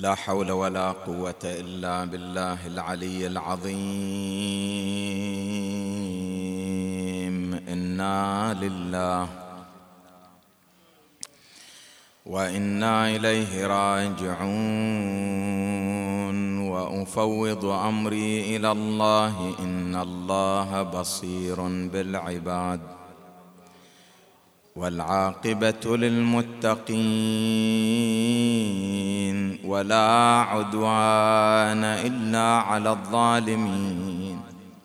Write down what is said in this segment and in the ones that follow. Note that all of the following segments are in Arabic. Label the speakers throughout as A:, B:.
A: لا حول ولا قوة إلا بالله العلي العظيم. إنا لله وإنا إليه راجعون، وأفوض أمري إلى الله إن الله بصير بالعباد، والعاقبة للمتقين، ولا عدوان إلا على الظالمين.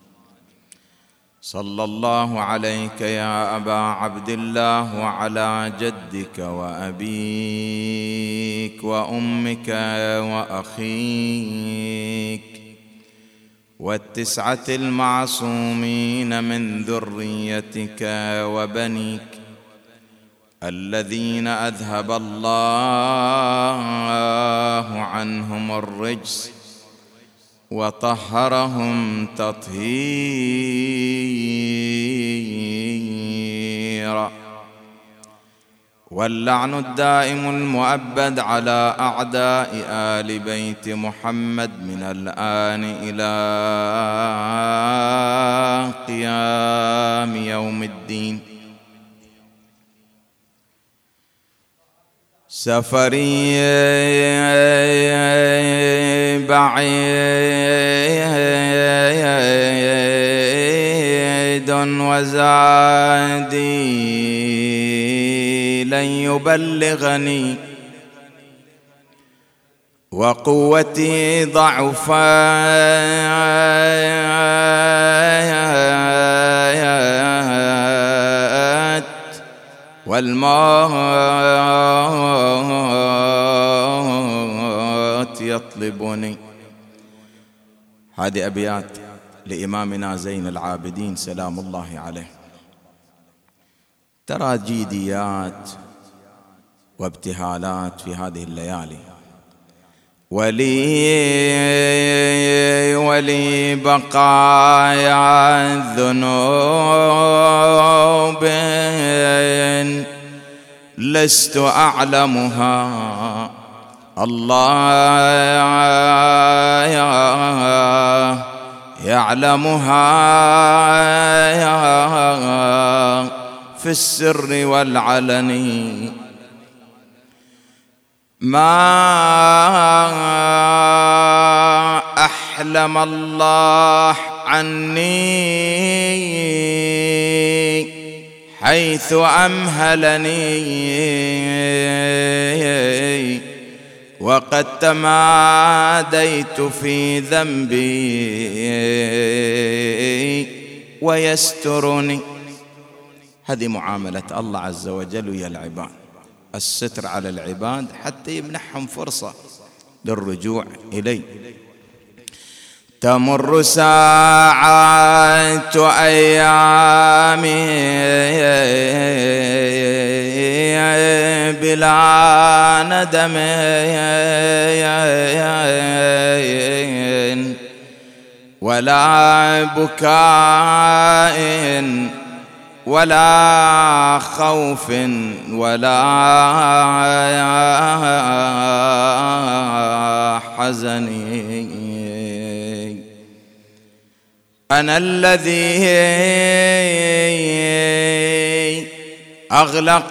A: صلى الله عليك يا أبا عبد الله وعلى جدك وأبيك وأمك وأخيك والتسعة المعصومين من ذريتك وبنيك الذين أذهب الله عنهم الرجس وطهرهم تطهيرا. واللعن الدائم المؤبد على أعداء آل بيت محمد من الآن إلى قيام يوم الدين. سفري بعيد وزادي لن يبلغني، وقوتي ضعفت، والموت يطلبني. هذه أبيات لإمامنا زين العابدين سلام الله عليه. ترى جيديات وابتهالات في هذه الليالي، ولي بقايا الذنوب لست أعلمها، الله يعلمها في السر والعلن. ما أحلم الله عني حيث أمهلني، وقد تماديت في ذنبي ويسترني. هذه معاملة الله عز وجل ويا العباد، الستر على العباد حتى يمنحهم فرصة للرجوع إليه. تمر ساعات أيامي بلا ندم، ولا بكاء ولا خوف ولا حزن. أنا الذي أغلق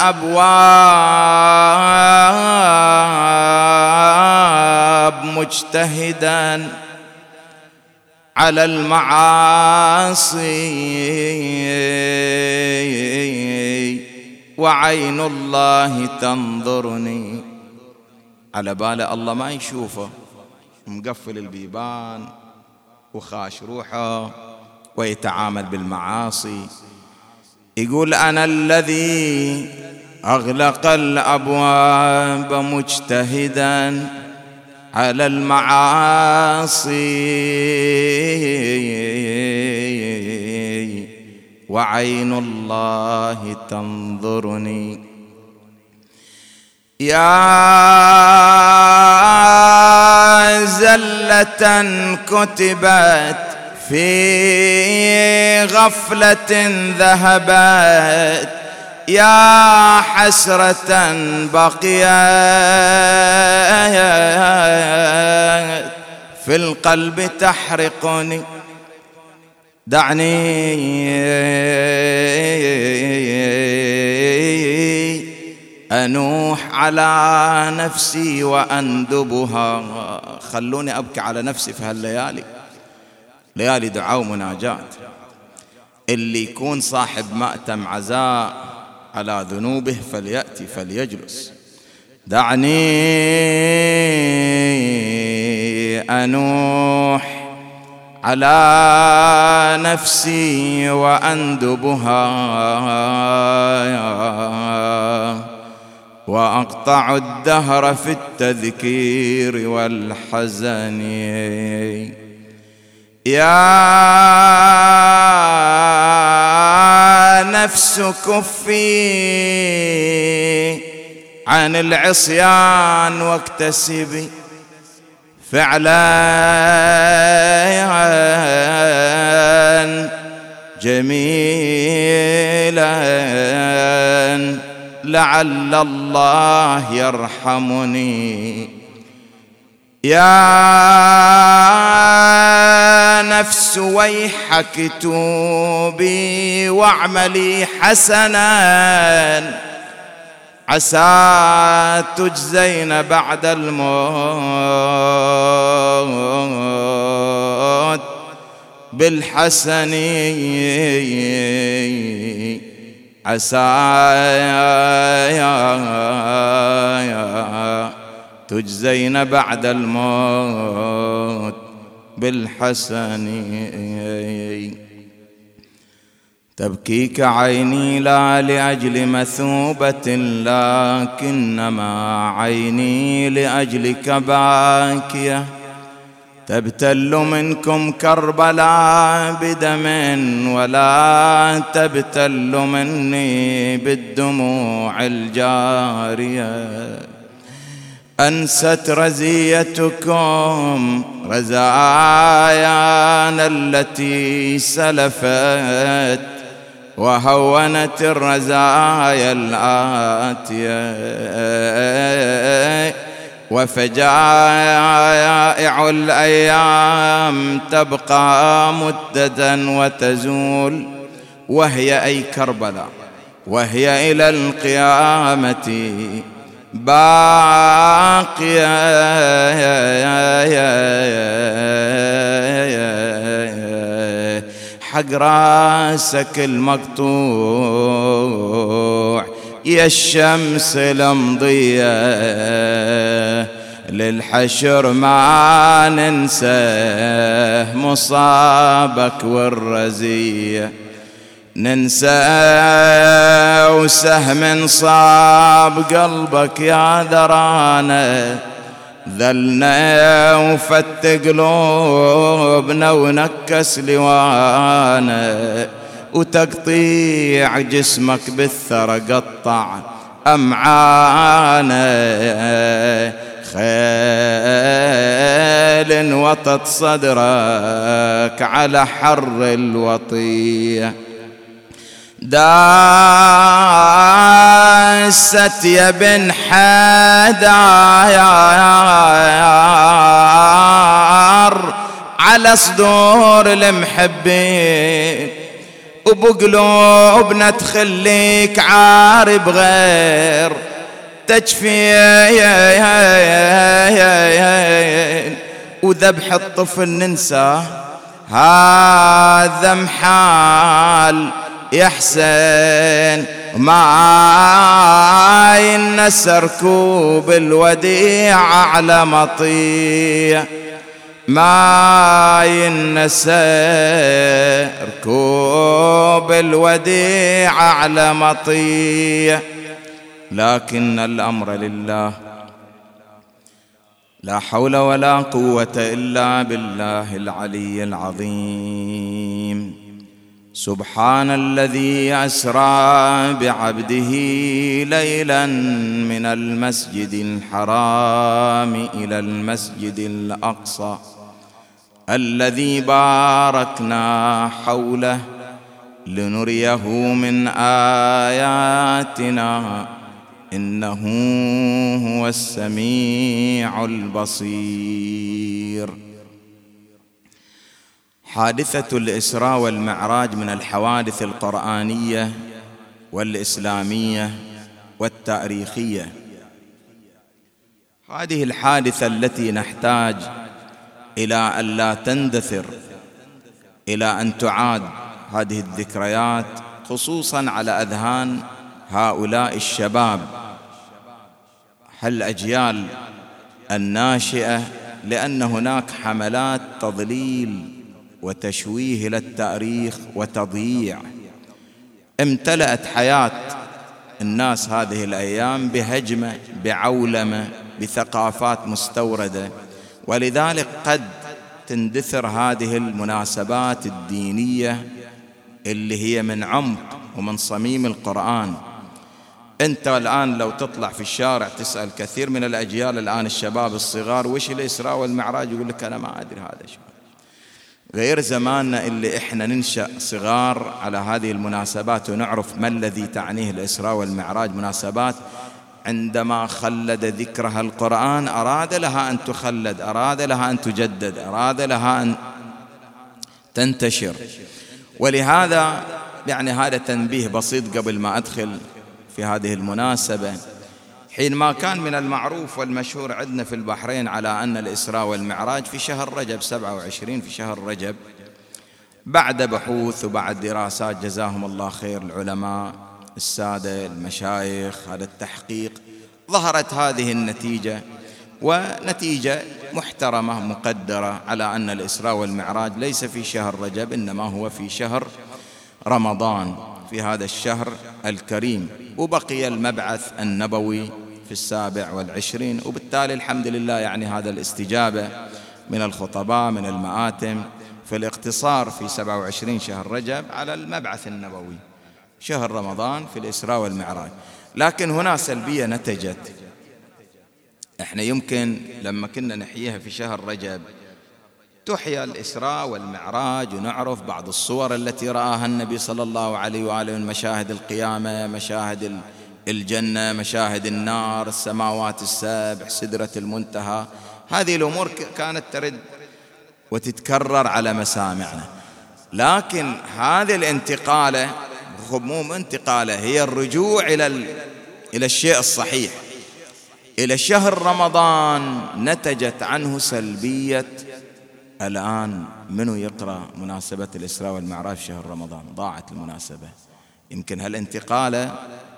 A: الأبواب مجتهدا على المعاصي، وعين الله تنظرني. على باله الله ما يشوفه، مقفل البيبان وخاش روحه ويتعامل بالمعاصي. يقول أنا الذي أغلق الأبواب مجتهدا على المعاصي، وعين الله تنظرني. يا زلة كتبت في غفلة ذهبت يا حسرة بقيت في القلب تحرقني، دعني أنوح على نفسي وأندبها. خلوني أبكي على نفسي في هالليالي، ليالي دعاء ومناجاة. اللي يكون صاحب مأتم عزاء على ذنوبه فليأتي فليجلس. دعني أنوح على نفسي وأندبها، وأقطع الدهر في التذكير والحزن. يا نفس كفي عن العصيان واكتسبي فعلا جميلا لعل الله يرحمني. يا نفس ويحك توبي واعملي حسنا، عسى تجزين بعد الموت بالحسن. عسى تجزين بعد الموت بالحسن. تبكيك عيني لا لأجل مثوبة، لكنما عيني لأجلك باكية. تبتل منكم كربلاء بدم، ولا تبتل مني بالدموع الجارية. أنست رزيتكم رزايانا التي سلفت، وهونت الرزايا الآتية. وفجائع الأيام تبقى مددا وتزول، وهي أي كربلاء، وهي إلى القيامة باقية. حق راسك المقطوع يا الشمس المضية، للحشر ما ننسى مصابك والرزية. ننسى وسهم صاب قلبك يا ذرانا، ذلنا وفت قلوبنا ونكس لوانا، وتقطيع جسمك بالثرى قطع أمعانا. خيل وطت صدرك على حر الوطية، داست يا بن حدار على صدور المحبين، وبقلوبنا تخليك عارب غير تجفين. وذبح الطفل ننسى هذا محال يا حسين، ما ينسى ركوب الوديع على مطية، ما ينسى ركوب الوديع على مطية. لكن الأمر لله، لا حول ولا قوة إلا بالله العلي العظيم. سبحان الذي أسرى بعبده ليلا من المسجد الحرام إلى المسجد الأقصى الذي باركنا حوله لنريه من آياتنا إنه هو السميع البصير. حادثة الإسراء والمعراج من الحوادث القرآنية والإسلامية والتاريخية. هذه الحادثة التي نحتاج إلى أن لا تندثر، إلى أن تعاد هذه الذكريات خصوصاً على أذهان هؤلاء الشباب الأجيال الناشئة، لأن هناك حملات تضليل وتشويه للتاريخ وتضييع امتلأت حياة الناس هذه الأيام بهجمة، بعولمة، بثقافات مستوردة، ولذلك قد تندثر هذه المناسبات الدينية اللي هي من عمق ومن صميم القرآن. أنت الآن لو تطلع في الشارع تسأل كثير من الأجيال الآن الشباب الصغار وش الإسراء والمعراج، يقول لك أنا ما أدري هذا شو. غير زماننا اللي إحنا ننشأ صغار على هذه المناسبات ونعرف ما الذي تعنيه الإسراء والمعراج. مناسبات عندما خلد ذكرها القرآن أراد لها أن تخلد، أراد لها أن تجدد، أراد لها أن تنتشر. ولهذا يعني هذا تنبيه بسيط قبل ما أدخل في هذه المناسبة. حينما كان من المعروف والمشهور عندنا في البحرين على أن الإسراء والمعراج في شهر رجب، 27 في شهر رجب، بعد بحوث وبعد دراسات جزاهم الله خير العلماء السادة المشايخ، هذا التحقيق، ظهرت هذه النتيجة، ونتيجة محترمة مقدرة على أن الإسراء والمعراج ليس في شهر رجب، إنما هو في شهر رمضان، في هذا الشهر الكريم. وبقي المبعث النبوي في 27، وبالتالي الحمد لله يعني هذا الاستجابة من الخطباء من المآتم في الاقتصار في 27 شهر رجب على المبعث النبوي شهر رمضان في الإسراء والمعراج. لكن هنا سلبية نتجت. احنا يمكن لما كنا نحييها في شهر رجب تحيا الإسراء والمعراج، ونعرف بعض الصور التي رآها النبي صلى الله عليه وآله من مشاهد القيامة، مشاهد الجنة، مشاهد النار، السماوات السبع، سدرة المنتهى. هذه الأمور كانت ترد وتتكرر على مسامعنا. لكن هذه الانتقالة مو انتقالة، هي الرجوع إلى الشيء الصحيح، إلى شهر رمضان، نتجت عنه سلبية. الآن منو يقرأ مناسبة الإسراء والمعراج في شهر رمضان؟ ضاعت المناسبة. يمكن هالانتقالة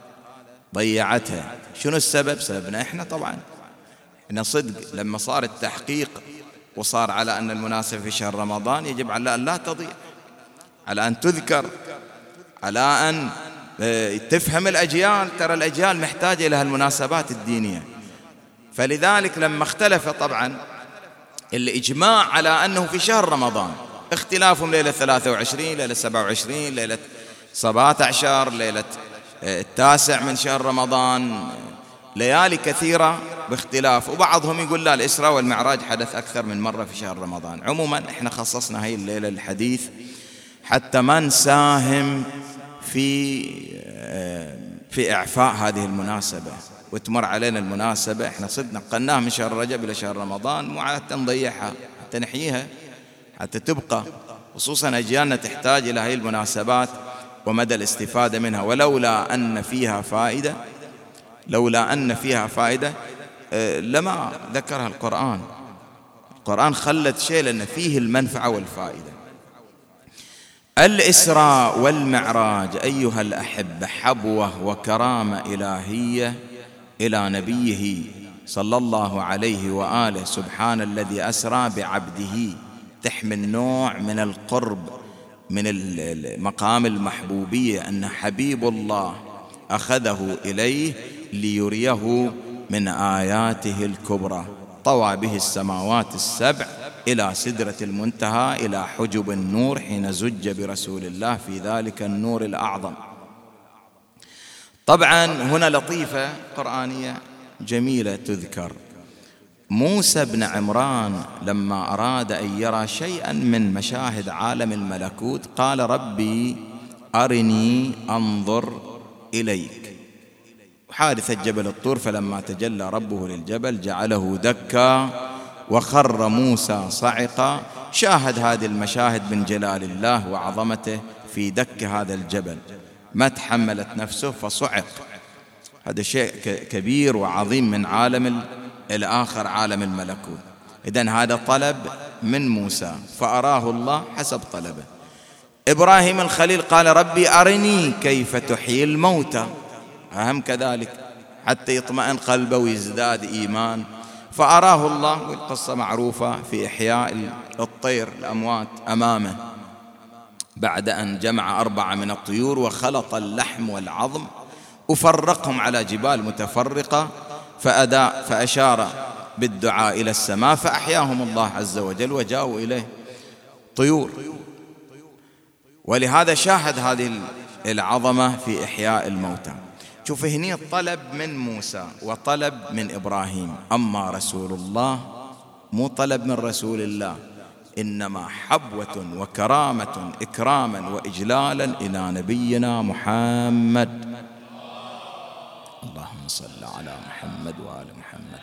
A: ضيعتها. شنو السبب؟ سببنا إحنا طبعا. إحنا صدق لما صار التحقيق وصار على أن المناسبة في شهر رمضان يجب على أن لا تضيع، على أن تذكر، على أن تفهم الأجيال. ترى الأجيال محتاجة إلى هالمناسبات الدينية. فلذلك لما اختلف طبعا الإجماع على أنه في شهر رمضان، اختلافهم ليلة 23، ليلة 27، ليلة 17، ليلة 9 من شهر رمضان، ليالي كثيرة باختلاف. وبعضهم يقول لا، الإسراء والمعراج حدث أكثر من مرة في شهر رمضان. عموما احنا خصصنا هاي الليلة الحديث حتى ما نساهم في إعفاء هذه المناسبة وتمر علينا المناسبة. احنا صدق نقلناها من شهر رجب إلى شهر رمضان، مو حتى نضيعها، حتى نحييها، حتى تبقى، خصوصا أجيالنا تحتاج إلى هذه المناسبات ومدى الاستفادة منها. ولولا أن فيها فائدة لما ذكرها القرآن. القرآن خلت شيء لأن فيه المنفعة والفائدة. الإسراء والمعراج أيها الأحبة حبوة وكرامة إلهية إلى نبيه صلى الله عليه وآله. سبحان الذي أسرى بعبده، تحمل نوع من القرب من المقام المحبوبية، أن حبيب الله أخذه إليه ليريه من آياته الكبرى. طوى به السماوات السبع إلى سدرة المنتهى، إلى حجب النور، حين زج برسول الله في ذلك النور الأعظم. طبعا هنا لطيفة قرآنية جميلة تذكر. موسى بن عمران لما أراد أن يرى شيئا من مشاهد عالم الملكوت قال ربي أرني أنظر إليك. حادثة جبل الطور، فلما تجلى ربه للجبل جعله دكا وخر موسى صعقا. شاهد هذه المشاهد من جلال الله وعظمته في دك هذا الجبل، ما تحملت نفسه فصعق. هذا شيء كبير وعظيم من عالم الآخر، عالم الملكوت. إذن هذا طلب من موسى فأراه الله حسب طلبه. إبراهيم الخليل قال ربي أرني كيف تحيي الموتى، أهم كذلك حتى يطمئن قلبه ويزداد إيمان. فأراه الله، والقصة معروفة في إحياء الطير الأموات أمامه بعد أن جمع 4 من الطيور وخلط اللحم والعظم وفرقهم على جبال متفرقة، فأشار بالدعاء إلى السماء فأحياهم الله عز وجل وجاءوا إليه طيور. ولهذا شاهد هذه العظمة في إحياء الموتى. شوف هنا طلب من موسى وطلب من إبراهيم، أما رسول الله مو طلب من رسول الله، إنما حبوة وكرامة إكراما وإجلالا إلى نبينا محمد. اللهم صل على محمد وآل محمد.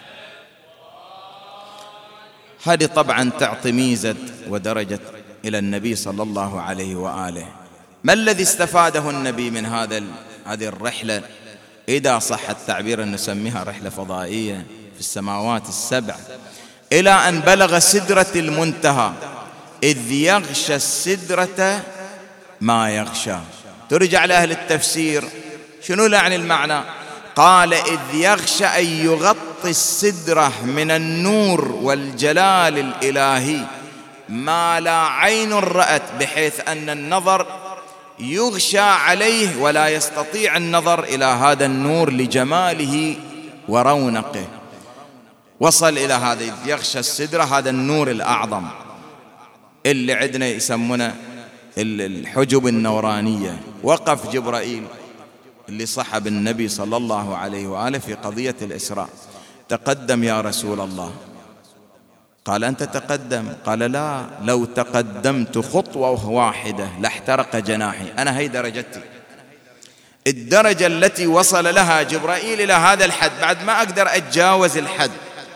A: هذه طبعا تعطي ميزة ودرجة إلى النبي صلى الله عليه وآله. ما الذي استفاده النبي من هذه الرحلة، إذا صح التعبير أن نسميها رحلة فضائية في السماوات السبع، إلى أن بلغ سدرة المنتهى، إذ يغشى السدرة ما يغشى. ترجع لأهل التفسير شنو يعني المعنى؟ قال إذ يغشى أن يغطي السدرة من النور والجلال الإلهي ما لا عين رأت، بحيث أن النظر يغشى عليه ولا يستطيع النظر إلى هذا النور لجماله ورونقه. وصل إلى هذا يغشى السدرة، هذا النور الأعظم اللي عندنا يسمونه الحجب النورانية. وقف جبرائيل اللي صحب النبي صلى الله عليه وآله في قضية الإسراء، تقدم يا رسول الله. قال أنت تقدم؟ قال لا، لو تقدمت خطوة واحدة لاحترق جناحي. أنا هي درجتي، الدرجة التي وصل لها جبرائيل إلى هذا الحد، بعد ما أقدر أتجاوز الحد.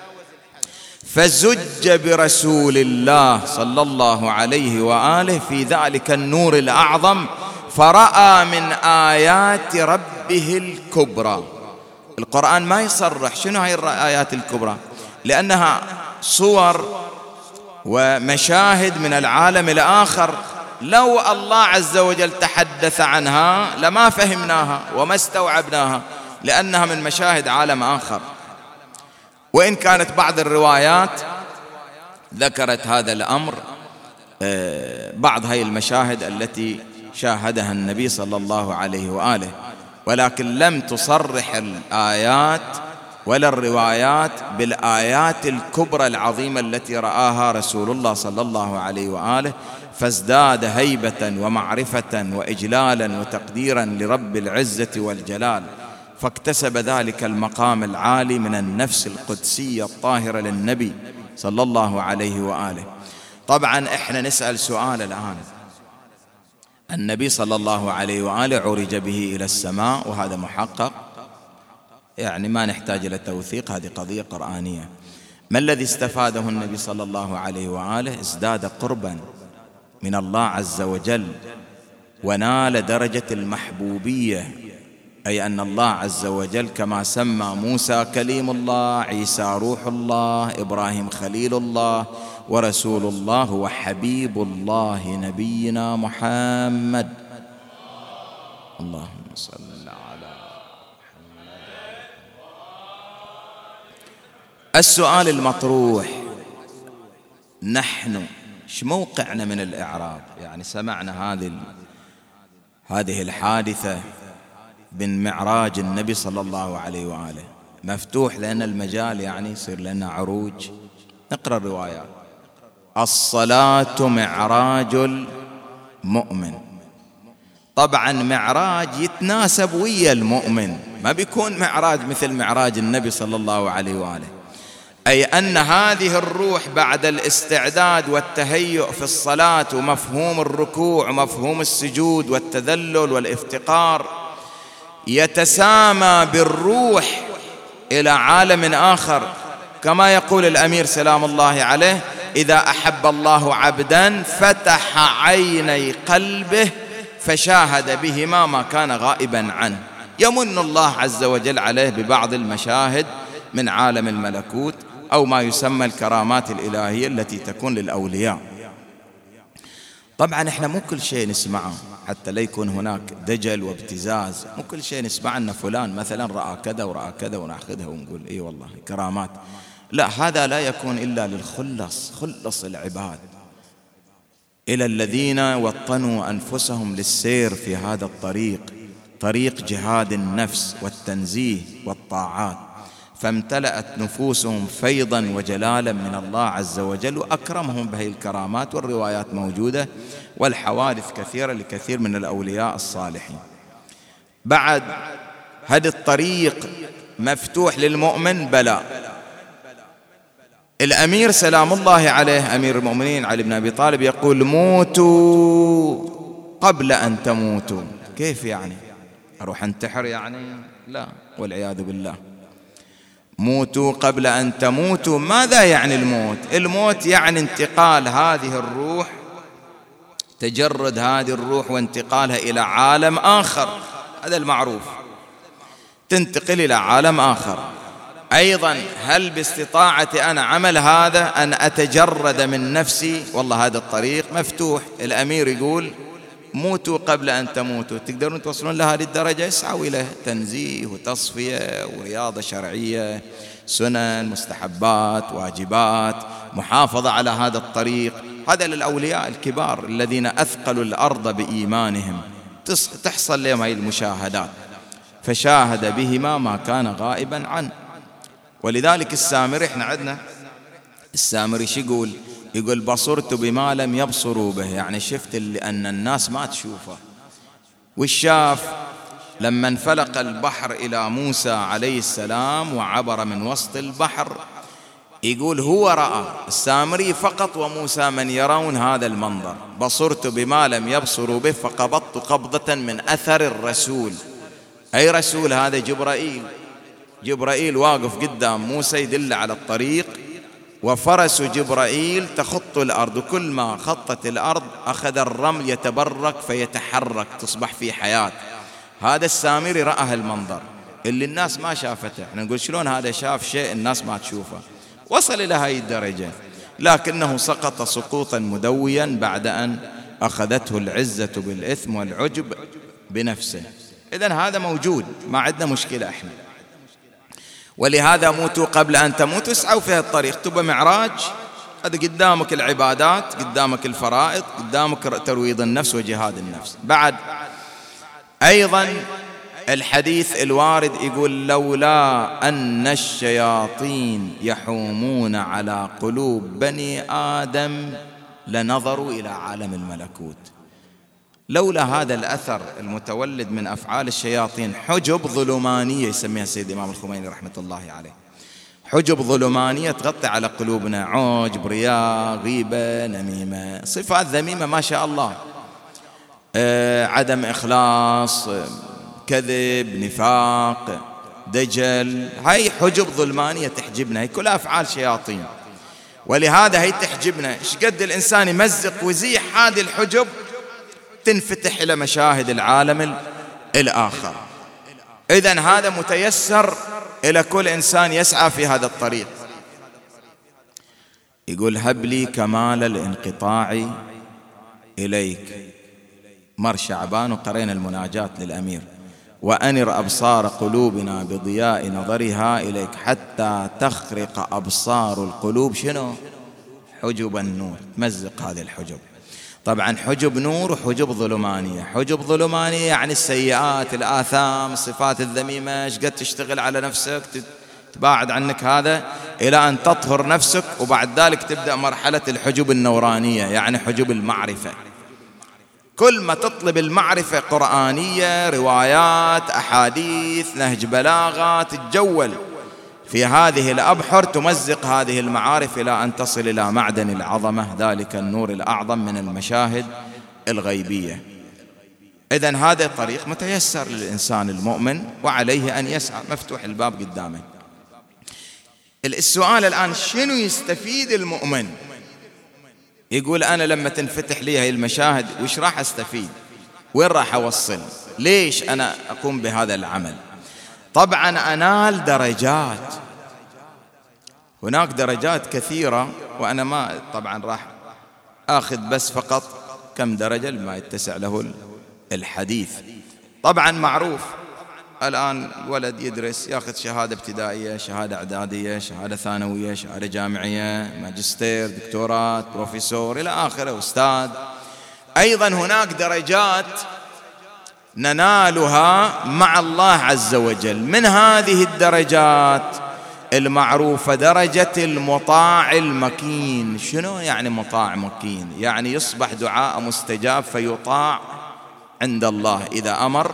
A: فزج برسول الله صلى الله عليه وآله في ذلك النور الأعظم، فرأى من آيات ربه الكبرى. القرآن ما يصرح شنو هاي الآيات الكبرى، لأنها صور ومشاهد من العالم الآخر. لو الله عز وجل تحدث عنها لما فهمناها وما استوعبناها، لأنها من مشاهد عالم آخر. وإن كانت بعض الروايات ذكرت هذا الأمر، بعض هاي المشاهد التي شاهدها النبي صلى الله عليه وآله، ولكن لم تصرح الآيات ولا الروايات بالآيات الكبرى العظيمة التي رآها رسول الله صلى الله عليه وآله، فازداد هيبة ومعرفة وإجلالا وتقديرا لرب العزة والجلال، فاكتسب ذلك المقام العالي من النفس القدسية الطاهرة للنبي صلى الله عليه وآله. طبعا احنا نسأل سؤال الآن، النبي صلى الله عليه وآله عرج به إلى السماء، وهذا محقق، يعني ما نحتاج إلى توثيق، هذه قضية قرآنية. ما الذي استفاده النبي صلى الله عليه وآله؟ ازداد قربا من الله عز وجل، ونال درجة المحبوبية، أي أن الله عز وجل كما سمى موسى كليم الله، عيسى روح الله، إبراهيم خليل الله، ورسول الله هو حبيب الله نبينا محمد. اللهم صل على محمد. السؤال المطروح، نحن ايش موقعنا من الإعراب؟ يعني سمعنا هذه الحادثة من معراج النبي صلى الله عليه وآله، مفتوح لنا المجال، يعني يصير لنا عروج. نقرأ الروايات. الصلاة معراج المؤمن. طبعا معراج يتناسب ويا المؤمن، ما بيكون معراج مثل معراج النبي صلى الله عليه وآله. أي أن هذه الروح بعد الاستعداد والتهيؤ في الصلاة ومفهوم الركوع ومفهوم السجود والتذلل والافتقار يتسامى بالروح إلى عالم آخر، كما يقول الأمير سلام الله عليه: إذا أحب الله عبدا فتح عيني قلبه فشاهد بهما ما كان غائبا عنه. يمن الله عز وجل عليه ببعض المشاهد من عالم الملكوت أو ما يسمى الكرامات الإلهية التي تكون للأولياء. طبعا احنا مو كل شيء نسمعه، حتى لا يكون هناك دجل وابتزاز، مو كل شيء نسمع أن فلان مثلا رأى كذا ورأى كذا ونأخذها ونقول إيه والله كرامات. لا، هذا لا يكون إلا خلص العباد، إلى الذين وطنوا أنفسهم للسير في هذا الطريق، طريق جهاد النفس والتنزيه والطاعات، فامتلأت نفوسهم فيضا وجلالا من الله عز وجل وأكرمهم بهذه الكرامات. والروايات موجودة والحوادث كثيرة لكثير من الأولياء الصالحين. بعد هذا الطريق مفتوح للمؤمن بلى. الأمير سلام الله عليه أمير المؤمنين علي بن أبي طالب يقول: موتوا قبل أن تموتوا. كيف يعني؟ أروح أنتحر يعني؟ لا والعياذ بالله. موتوا قبل أن تموتوا، ماذا يعني الموت؟ الموت يعني انتقال هذه الروح، تجرد هذه الروح وانتقالها إلى عالم آخر، هذا المعروف، تنتقل إلى عالم آخر. أيضا هل باستطاعتي أنا عمل هذا أن أتجرد من نفسي؟ والله هذا الطريق مفتوح. الأمير يقول: موتوا قبل أن تموتوا. تقدرون توصلون لهذه الدرجة؟ اسعوا إليه، تنزيه وتصفية ورياضة شرعية، سنن، مستحبات، واجبات، محافظة على هذا الطريق. هذا للأولياء الكبار الذين أثقلوا الأرض بإيمانهم، تحصل لهم هذه المشاهدات، فشاهد بهما ما كان غائبا عنه. ولذلك السامري، احنا عندنا السامري شو يقول؟ يقول: بصرت بما لم يبصروا به، يعني شفت اللي أن الناس ما تشوفه. والشاف لما انفلق البحر إلى موسى عليه السلام وعبر من وسط البحر، يقول هو رأى السامري فقط وموسى من يرون هذا المنظر. بصرت بما لم يبصروا به فقبضت قبضة من أثر الرسول. أي رسول؟ هذا جبرائيل واقف قدام موسى يدل على الطريق، وفرس جبرائيل تخط الأرض، كل ما خطت الأرض أخذ الرمل يتبرك فيتحرك، تصبح في حياة. هذا السامري رأى المنظر اللي الناس ما شافته. احنا نقول شلون هذا شاف شيء الناس ما تشوفه؟ وصل إلى هذه الدرجة، لكنه سقط سقوطا مدويا بعد أن أخذته العزة بالإثم والعجب بنفسه. إذن هذا موجود، ما عندنا مشكلة احنا. ولهذا موتوا قبل أن تموتوا، اسعوا في الطريق. تبى معراج، هذا قدامك العبادات، قدامك الفرائض، قدامك ترويض النفس وجهاد النفس. بعد أيضا الحديث الوارد يقول: لولا أن الشياطين يحومون على قلوب بني آدم لنظروا إلى عالم الملكوت. لولا هذا الأثر المتولد من أفعال الشياطين، حجب ظلمانية يسميها السيد الإمام الخميني رحمة الله عليه، حجب ظلمانية تغطي على قلوبنا، عجب، رياء، غيبة، نميمة، صفات ذميمة ما شاء الله، عدم إخلاص، كذب، نفاق، دجل. هاي حجب ظلمانية تحجبنا، هي كلها أفعال شياطين. ولهذا هي تحجبنا. إيش قد الإنسان يمزق ويزيح هذه الحجب تنفتح إلى مشاهد العالم الآخر. إذن هذا متيسر إلى كل إنسان يسعى في هذا الطريق. يقول: هب لي كمال الانقطاع إليك. مر شعبان وقرينا المناجاة للأمير: وأنر أبصار قلوبنا بضياء نظرها إليك حتى تخرق أبصار القلوب شنو؟ حجب النور. مزق هذه الحجب. طبعا حجب نور وحجب ظلمانية. حجب ظلمانية يعني السيئات، الآثام، الصفات الذميمة، ايش قد تشتغل على نفسك تباعد عنك هذا إلى أن تطهر نفسك، وبعد ذلك تبدأ مرحلة الحجب النورانية، يعني حجب المعرفة. كل ما تطلب المعرفة قرآنية، روايات، أحاديث، نهج بلاغة، تتجول في هذه الأبحر تمزق هذه المعارف إلى أن تصل إلى معدن العظمة، ذلك النور الأعظم من المشاهد الغيبية. إذن هذا الطريق متيسر للإنسان المؤمن وعليه أن يسعى، مفتوح الباب قدامه. السؤال الآن شنو يستفيد المؤمن؟ يقول أنا لما تنفتح لي هاي المشاهد وش راح أستفيد؟ وين راح أوصل؟ ليش أنا أقوم بهذا العمل؟ طبعا أنال درجات، هناك درجات كثيرة، وأنا ما طبعا راح آخذ بس فقط كم درجة لما يتسع له الحديث. طبعا معروف الآن الولد يدرس، يأخذ شهادة ابتدائية، شهادة إعدادية، شهادة ثانوية، شهادة جامعية، ماجستير، دكتوراه، بروفيسور إلى آخره، أستاذ. أيضا هناك درجات ننالها مع الله عز وجل. من هذه الدرجات المعروفة درجة المطاع المكين. شنو يعني مطاع مكين؟ يعني يصبح دعاء مستجاب فيطاع عند الله، إذا أمر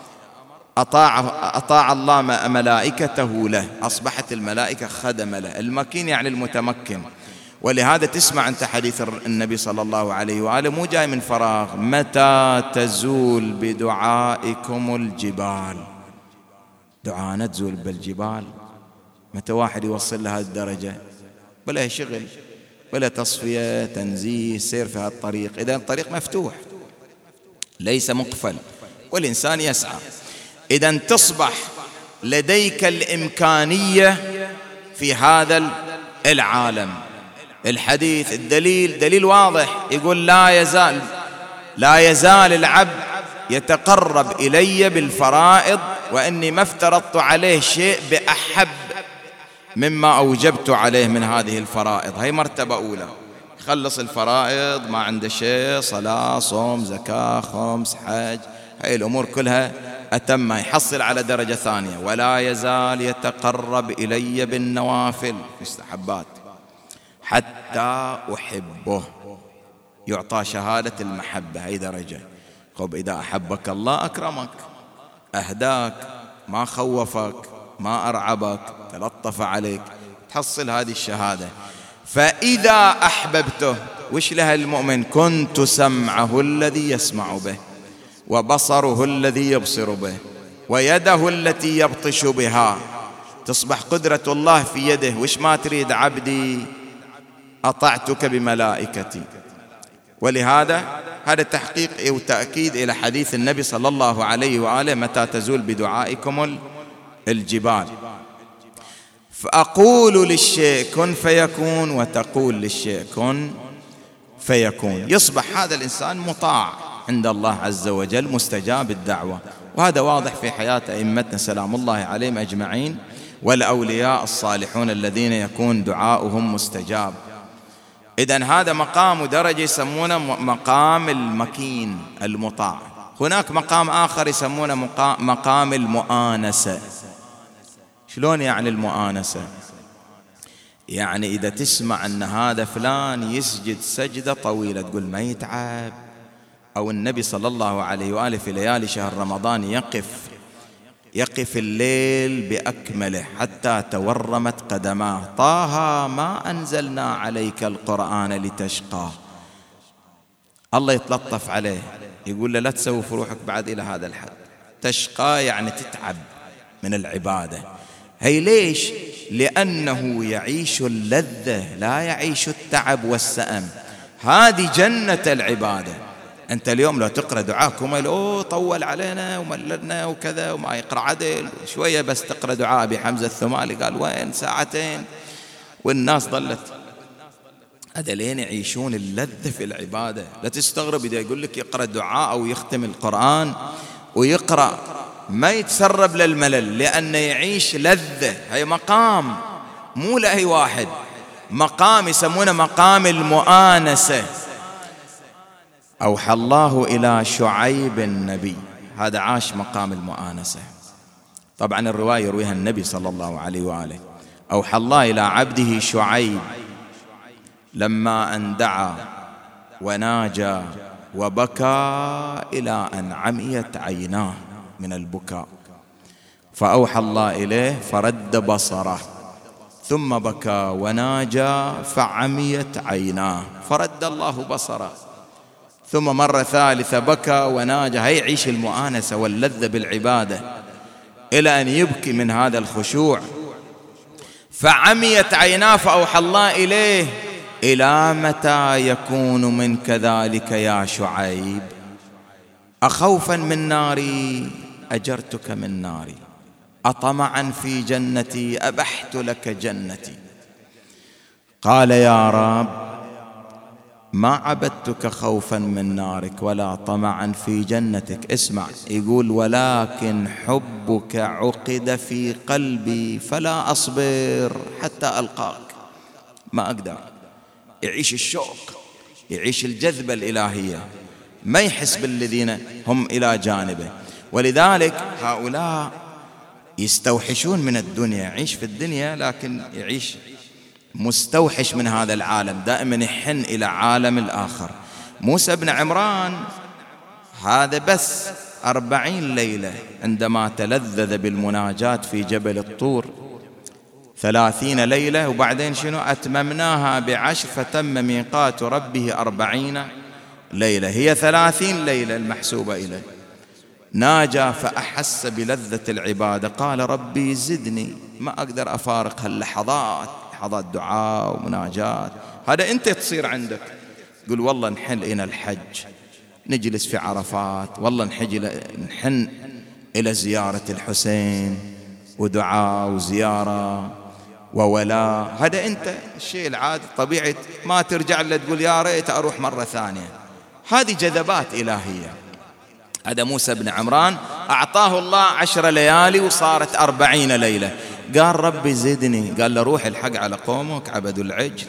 A: أطاع الله ملائكته له، أصبحت الملائكة خدم له. المكين يعني المتمكن. ولهذا تسمع أنت حديث النبي صلى الله عليه وآله مو جاي من فراغ: متى تزول بدعائكم الجبال. دعانا تزول بالجبال. متى واحد يوصل لهذه الدرجة؟ بلا شغل، بلا تصفية، تنزيه، سير في هذا الطريق. إذا الطريق مفتوح ليس مقفل، والإنسان يسعى. إذا تصبح لديك الإمكانية في هذا العالم. الحديث الدليل دليل واضح، يقول لا يزال العبد يتقرب إلي بالفرائض وإني ما افترضت عليه شيء بأحب مما أوجبت عليه من هذه الفرائض. هي مرتبة أولى، يخلص الفرائض ما عنده شيء، صلاة، صوم، زكاة، خمس، حج، هاي الأمور كلها أتمها، يحصل على درجة ثانية. ولا يزال يتقرب إلي بالنوافل، مستحبات، حتى أحبه، يعطى شهادة المحبة. هاي درجة. خب إذا أحبك الله أكرمك، أهداك، ما خوفك، ما أرعبك، تلطف عليك، تحصل هذه الشهادة. فإذا أحببته، وش لها المؤمن؟ كنت سمعه الذي يسمع به، وبصره الذي يبصر به، ويده التي يبطش بها. تصبح قدرة الله في يده. وش ما تريد عبدي؟ أطعتك بملائكتي. ولهذا هذا تحقيق وتأكيد إلى حديث النبي صلى الله عليه وآله: متى تزول بدعائكم الجبال. فأقول للشيء كن فيكون، وتقول للشيء كن فيكون. يصبح هذا الإنسان مطاع عند الله عز وجل، مستجاب الدعوة. وهذا واضح في حياة أئمتنا سلام الله عليهم أجمعين، والأولياء الصالحون الذين يكون دعاؤهم مستجاب. إذن هذا مقام ودرجة يسمونه مقام المكين المطاع. هناك مقام آخر يسمونه مقام المؤانسة. شلون يعني المؤانسة؟ يعني إذا تسمع أن هذا فلان يسجد سجدة طويلة تقول ما يتعب. أو النبي صلى الله عليه وآله في ليالي شهر رمضان يقف الليل بأكمله حتى تورمت قدماه: طه ما أنزلنا عليك القرآن لتشقى. الله يتلطف عليه، يقول له لا تسوف روحك بعد إلى هذا الحد. تشقى يعني تتعب من العبادة. هي ليش؟ لأنه يعيش اللذة، لا يعيش التعب والسأم. هذه جنة العبادة. أنت اليوم لو تقرأ دعاءكم طول علينا ومللنا وكذا وما يقرأ عدل، شوية بس تقرأ دعاء بحمزة الثمالي قال وين ساعتين والناس ضلت. هذا لين يعيشون اللذة في العبادة. لا تستغرب إذا يقول لك يقرأ دعاء أو يختم القرآن ويقرأ ما يتسرب للملل، لأنه يعيش لذة. هي مقام مو لأي واحد، مقام يسمونه مقام المؤانسة. أوحى الله إلى شعيب النبي، هذا عاش مقام المؤانسة. طبعا الرواية يرويها النبي صلى الله عليه وآله: أوحى الله إلى عبده شعيب لما أن دعا وناجى وبكى إلى أن عميت عيناه من البكاء، فأوحى الله إليه فرد بصره ثم بكى وناجى فعميت عيناه فرد الله بصره. ثم مرة ثالثة بكى وناجى، هيعيش المؤانسة واللذة بالعبادة إلى أن يبكي من هذا الخشوع. فعميت عيناه فأوحى الله إليه: إلى متى يكون منك ذلك يا شعيب؟ أخوفا من ناري أجرتك من ناري، أطمعا في جنتي أبحت لك جنتي. قال: يا رب ما عبدتك خوفا من نارك ولا طمعا في جنتك. اسمع، يقول: ولكن حبك عقد في قلبي فلا أصبر حتى ألقاك. ما أقدر. يعيش الشوق، يعيش الجذبة الإلهية، ما يحس بالذين هم إلى جانبه. ولذلك هؤلاء يستوحشون من الدنيا، يعيش في الدنيا لكن يعيش مستوحش من هذا العالم، دائما يحن إلى عالم الآخر. موسى بن عمران هذا بس 40 ليلة عندما تلذذ بالمناجاة في جبل الطور، 30 ليلة، وبعدين شنو؟ أتممناها ب10 فتم ميقات ربه 40 ليلة، هي 30 ليلة المحسوبة إليه. ناجى فأحس بلذة العبادة، قال: ربي زدني، ما أقدر أفارق هاللحظات، لحظات دعاء ومناجاة. هذا أنت تصير عندك، تقول والله نحن إلى الحج، نجلس في عرفات، والله نحن إلى زيارة الحسين ودعاء وزيارة وولاء. هذا أنت الشيء العادي طبيعي، ما ترجع له تقول يا ريت أروح مرة ثانية. هذه جذبات إلهية. هذا موسى بن عمران أعطاه الله 10 ليالي وصارت 40 ليلة. قال: ربي زدني. قال له: روح الحق على قومك عبدوا العجل،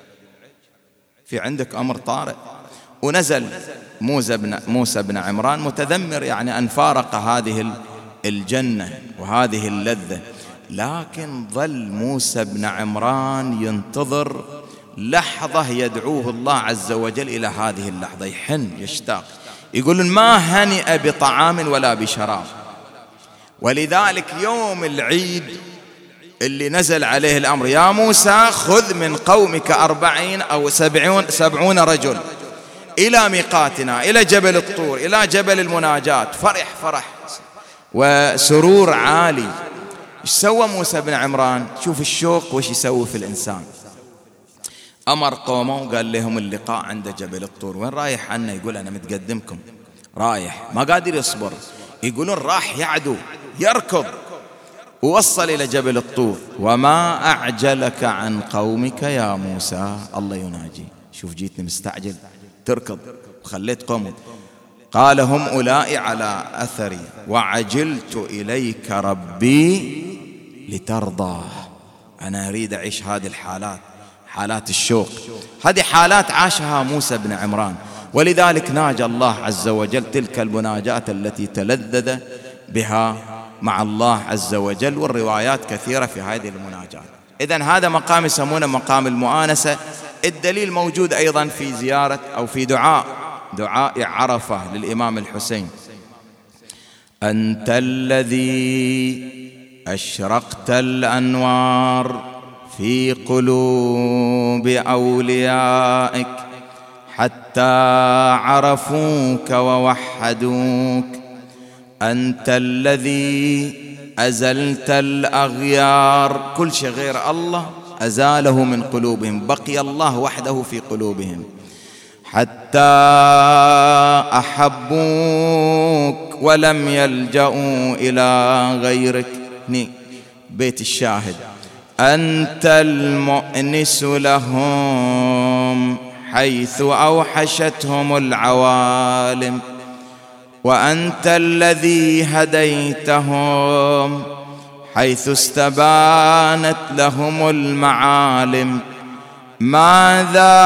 A: في عندك أمر طارئ. ونزل موسى بن عمران متذمر، يعني أن فارق هذه الجنة وهذه اللذة. لكن ظل موسى بن عمران ينتظر لحظة يدعوه الله عز وجل إلى هذه اللحظة، يحن يشتاق. يقول: ما هنئ بطعام ولا بشراب. ولذلك يوم العيد اللي نزل عليه الأمر: يا موسى خذ من قومك 40 أو 70 رجل إلى ميقاتنا، إلى جبل الطور، إلى جبل المناجاة. فرح وسرور عالي. إيش سوى موسى بن عمران؟ شوف الشوق وش يسوي في الإنسان. أمر قومه وقال لهم اللقاء عند جبل الطور. وين رايح عنا؟ يقول: أنا متقدمكم، رايح، ما قادر يصبر. يقولون راح يعدو يركض، ووصل إلى جبل الطور. وما أعجلك عن قومك يا موسى؟ الله يناجي. شوف جيتني مستعجل تركض وخليت قومك. قال: هم أولئك على أثري وعجلت إليك ربي لترضى. أنا أريد أعيش هذه الحالات، حالات الشوق. هذه حالات عاشها موسى بن عمران، ولذلك ناجى الله عز وجل تلك المناجاة التي تلذذ بها مع الله عز وجل. والروايات كثيرة في هذه المناجاة. إذن هذا مقام يسمونه مقام المؤانسة. الدليل موجود أيضا في زيارة أو في دعاء عرفة للإمام الحسين: أنت الذي أشرقت الأنوار في قلوب أوليائك حتى عرفوك ووحدوك. أنت الذي أزلت الأغيار، كل شيء غير الله أزاله من قلوبهم، بقي الله وحده في قلوبهم، حتى أحبوك ولم يلجأوا إلى غيرك. بيت الشاهد: أنت المؤنس لهم حيث أوحشتهم العوالم، وأنت الذي هديتهم حيث استبانت لهم المعالم. ماذا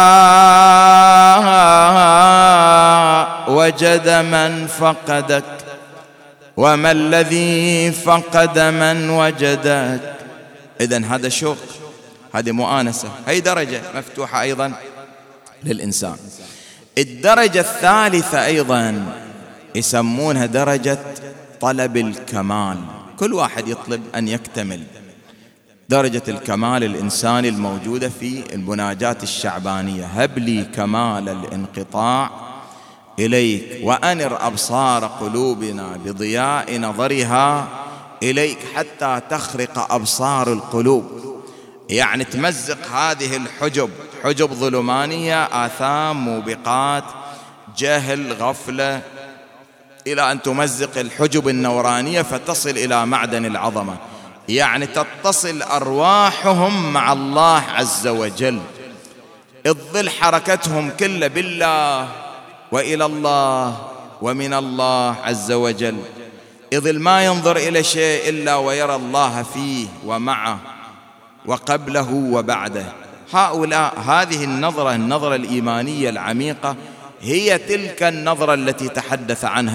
A: وجد من فقدك وما الذي فقد من وجدك؟ إذن هذا شوق، هذه مؤانسة، هي درجة مفتوحة أيضا للإنسان. الدرجة الثالثة أيضا يسمونها درجة طلب الكمال. كل واحد يطلب أن يكتمل درجة الكمال الإنساني الموجودة في المناجاة الشعبانية. هب لي كمال الانقطاع إليك وأنر أبصار قلوبنا بضياء نظرها إليك حتى تخرق أبصار القلوب. يعني تمزق هذه الحجب، حجب ظلمانية، آثام، موبقات، جهل، غفلة، إلى أن تمزق الحجب النورانية فتصل إلى معدن العظمة. يعني تتصل أرواحهم مع الله عز وجل، تظل حركتهم كلها بالله وإلى الله ومن الله عز وجل، يظل ما ينظر إلى شيء إلا ويرى الله فيه ومعه وقبله وبعده. هؤلاء هذه النظرة الإيمانية العميقة هي تلك النظرة التي تحدث عنها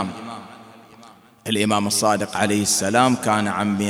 A: الإمام الصادق عليه السلام. كان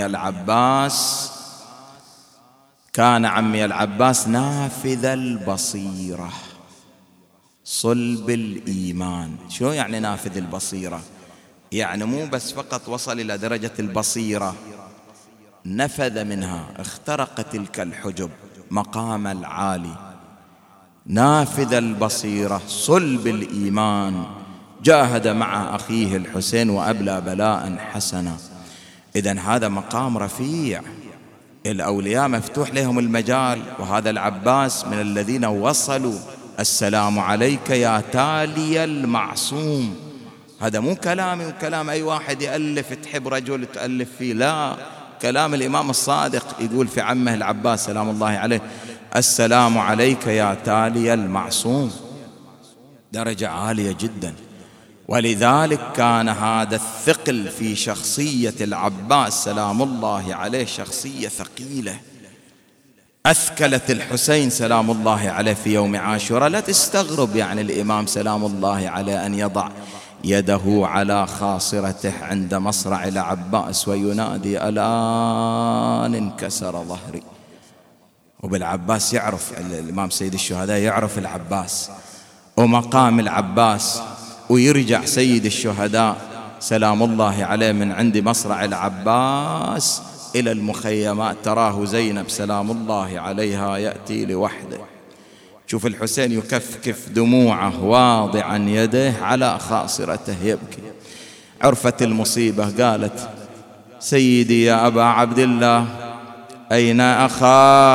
A: عمي العباس نافذ البصيرة صلب الإيمان. شو يعني نافذ البصيرة؟ يعني مو بس فقط وصل إلى درجة البصيرة، نفذ منها، اخترق تلك الحجب، مقام العالي، نافذ البصيرة صلب الإيمان، جاهد مع أخيه الحسين وأبلى بلاء حسنا. إذن هذا مقام رفيع، الأولياء مفتوح لهم المجال، وهذا العباس من الذين وصلوا. السلام عليك يا تالي المعصوم. هذا مو كلامي وكلام أي واحد يألف، تحب رجل تألف فيه، لا، كلام الإمام الصادق يقول في عمه العباس سلام الله عليه: السلام عليك يا تالي المعصوم. درجة عالية جدا. ولذلك كان هذا الثقل في شخصية العباس سلام الله عليه شخصية ثقيلة، أثكلت الحسين سلام الله عليه في يوم عاشوراء. لا تستغرب يعني الإمام سلام الله عليه أن يضع يده على خاصرته عند مصرع العباس وينادي: الآن انكسر ظهري. وبالعباس يعرف الإمام سيد الشهداء، يعرف العباس ومقام العباس، ويرجع سيد الشهداء سلام الله عليه من عند مصرع العباس إلى المخيمات. تراه زينب سلام الله عليها يأتي لوحده. شوف الحسين يكفكف دموعه واضعا يديه على خاصرته يبكي. عرفت المصيبة، قالت: سيدي يا أبا عبد الله، أين أخاك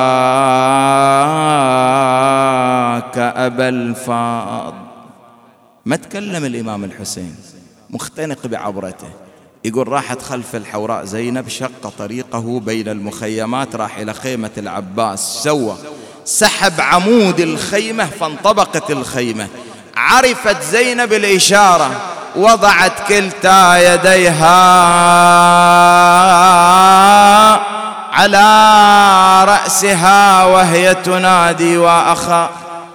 A: أبا الفاضل؟ ما تكلم الإمام الحسين، مختنق بعبرته. يقول: راحت خلف الحوراء زينب، شق طريقه بين المخيمات، راح إلى خيمة العباس، سحب عمود الخيمة فانطبقت الخيمة. عرفت زينب الإشارة، وضعت كلتا يديها على رأسها وهي تنادي: وأخا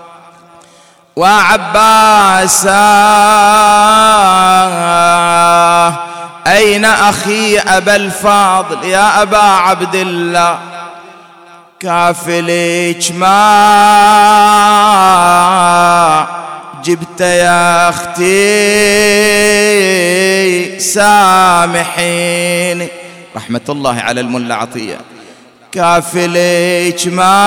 A: وعباسا، أين أخي أبا الفاضل يا أبا عبد الله؟ كافلك ما جبت يا أختي سامحيني. رحمة الله على الملا عطية. كافلك ما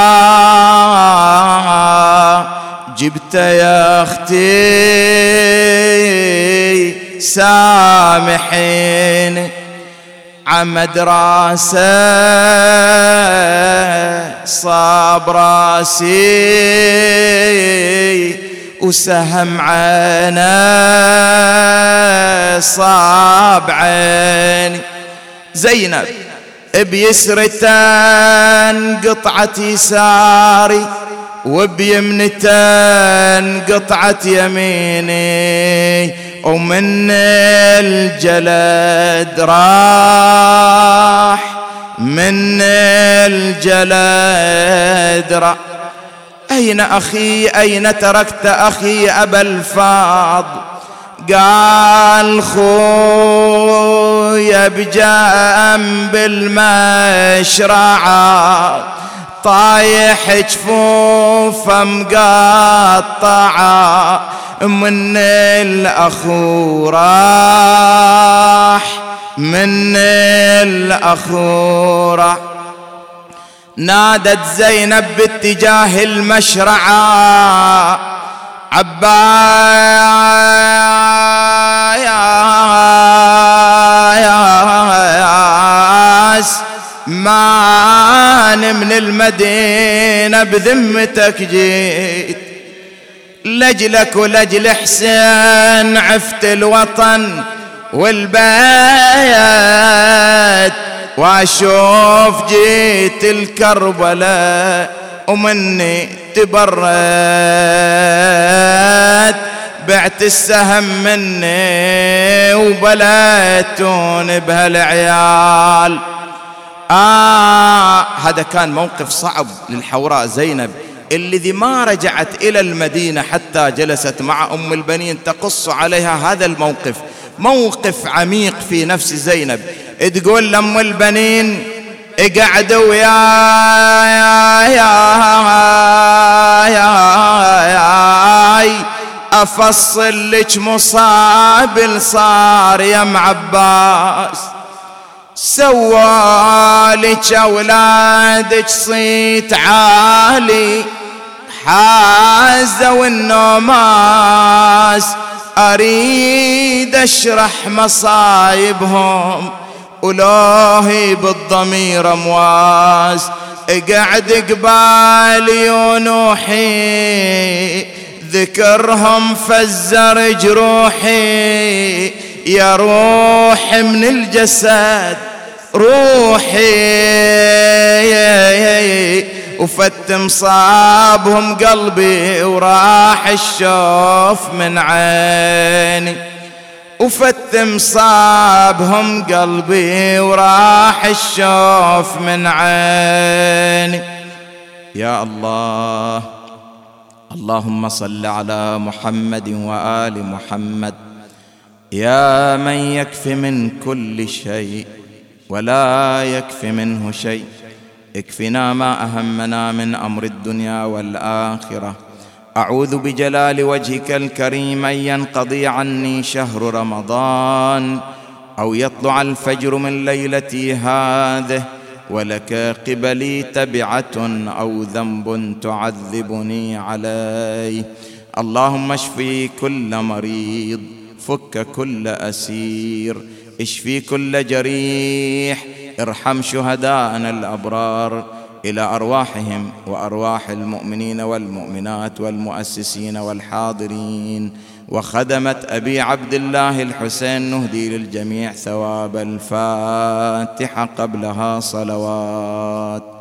A: جبت يا أختي سامحيني. عمد راسه صاب راسي، وسهم عينه صاب عيني. زينب بيسرتان قطعة يساري، وبيمنتان قطعة يميني، ومن الجلد راح، من الجلد راح. أين أخي؟ أين تركت أخي أبا الفاضل؟ قال: خويا بجنب المشرعة، طايح جفوفه مقطعة، من الأخو راح، من الأخو راح. نادت زينب باتجاه المشرعة: عباس، مان من المدينة بذمتك جيت، لجلك ولجل حسين عفت الوطن والبيت، واشوف جيت الكربلاء ومني تبرت، بعت السهم مني وبليتون بهالعيال. هذا كان موقف صعب للحوراء زينب، الذي ما رجعت إلى المدينة حتى جلست مع أم البنين تقص عليها هذا الموقف، موقف عميق في نفس زينب. تقول لأم البنين: اقعدوا يا أفصل لك مصاب صار يا ام عباس، سوالك أولادك صيت عالي حازوا النوماس، أريد أشرح مصايبهم ولوهي بالضمير أمواس، اقعد قبالي ونوحي ذكرهم فزر جروحي، يا روح من الجسد روحي، وفت مصابهم قلبي وراح الشوف من عيني، وفت مصابهم قلبي وراح الشوف من عيني. يا الله، اللهم صل على محمد وآل محمد، يا من يكفي من كل شيء ولا يكفي منه شيء، اكفنا ما أهمنا من أمر الدنيا والآخرة. أعوذ بجلال وجهك الكريم أن ينقضي عني شهر رمضان أو يطلع الفجر من ليلتي هذه ولك قبلي تبعة أو ذنب تعذبني عليه. اللهم اشفي كل مريض، فك كل أسير، اشفي كل جريح، ارحم شهداءنا الأبرار، إلى أرواحهم وأرواح المؤمنين والمؤمنات والمؤسسين والحاضرين وخدمة أبي عبد الله الحسين، نهدي للجميع ثواب الفاتحة قبلها صلوات.